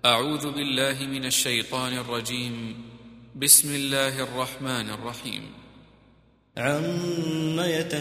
أعوذ بالله من الشيطان الرجيم. بسم الله الرحمن الرحيم. عم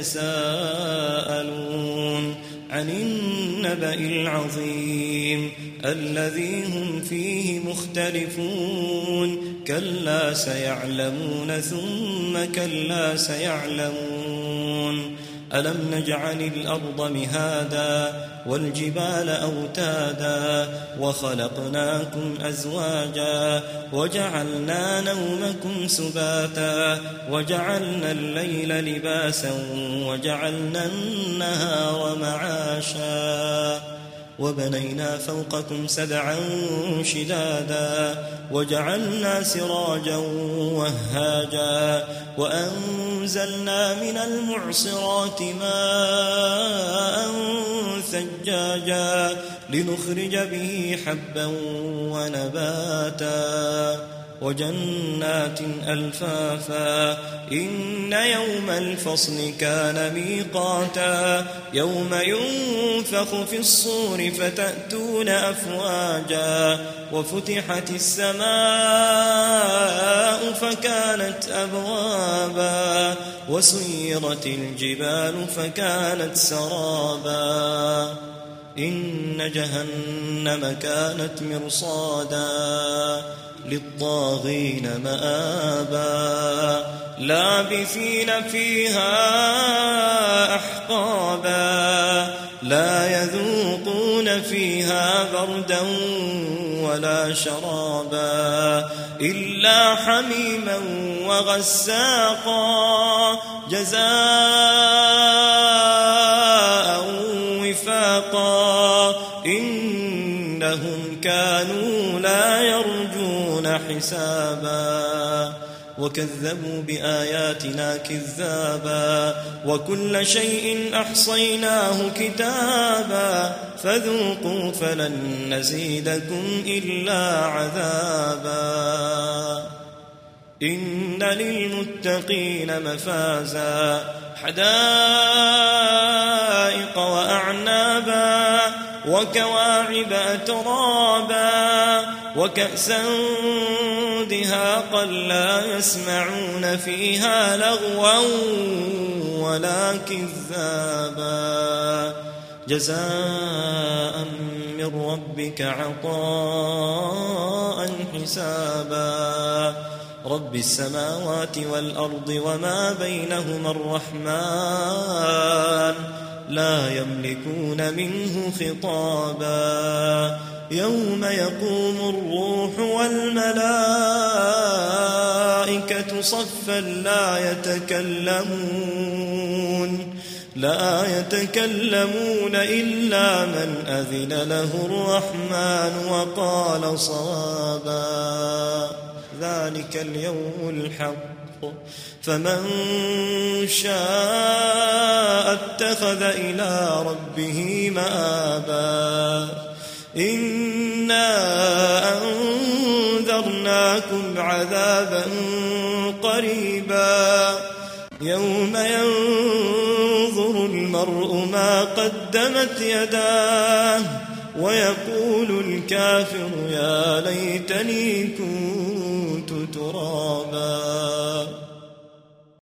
يتساءلون عن النبأ العظيم الذي هم فيه مختلفون كلا سيعلمون ثم كلا سيعلمون ألم نجعل الأرض مهادا والجبال أوتادا وخلقناكم أزواجا وجعلنا نومكم سباتا وجعلنا الليل لباسا وجعلنا النهار معاشا وبنينا فوقكم سبعا شدادا وجعلنا سراجا وهاجا وأنزلنا من المعصرات ماء ثجاجا لنخرج به حبا ونباتا وجنات ألفافا إن يوم الفصل كان ميقاتا يوم ينفخ في الصور فتأتون أفواجا وفتحت السماء فكانت أبوابا وسيرت الجبال فكانت سرابا إن جهنم كانت مرصادا للطاغين مآبا لابثين فيها أحقابا لا يذوقون فيها بردا ولا شرابا إلا حميما وغساقا جزاء وفاقا إنهم كانوا لا يرجون حسابا وكذبوا بآياتنا كذابا وكل شيء أحصيناه كتابا فذوقوا فلن نزيدكم إلا عذابا إن للمتقين مفازا حدائق وأعنابا وكواعب أترابا وكأسا دهاقا لا يسمعون فيها لغوا ولا كذابا جزاء من ربك عطاء حسابا رب السماوات والأرض وما بينهما الرحمن لا يملكون منه خطابا يوم يقوم الروح والملائكة صفا لا يتكلمون إلا من أذن له الرحمن وقال صوابا ذلك اليوم الحق فمن شاء اتخذ إلى ربه مآبا إنا أنذرناكم عذابا قريبا يوم ينظر المرء ما قدمت يداه ويقول الكافر يا ليتني كنت ترابا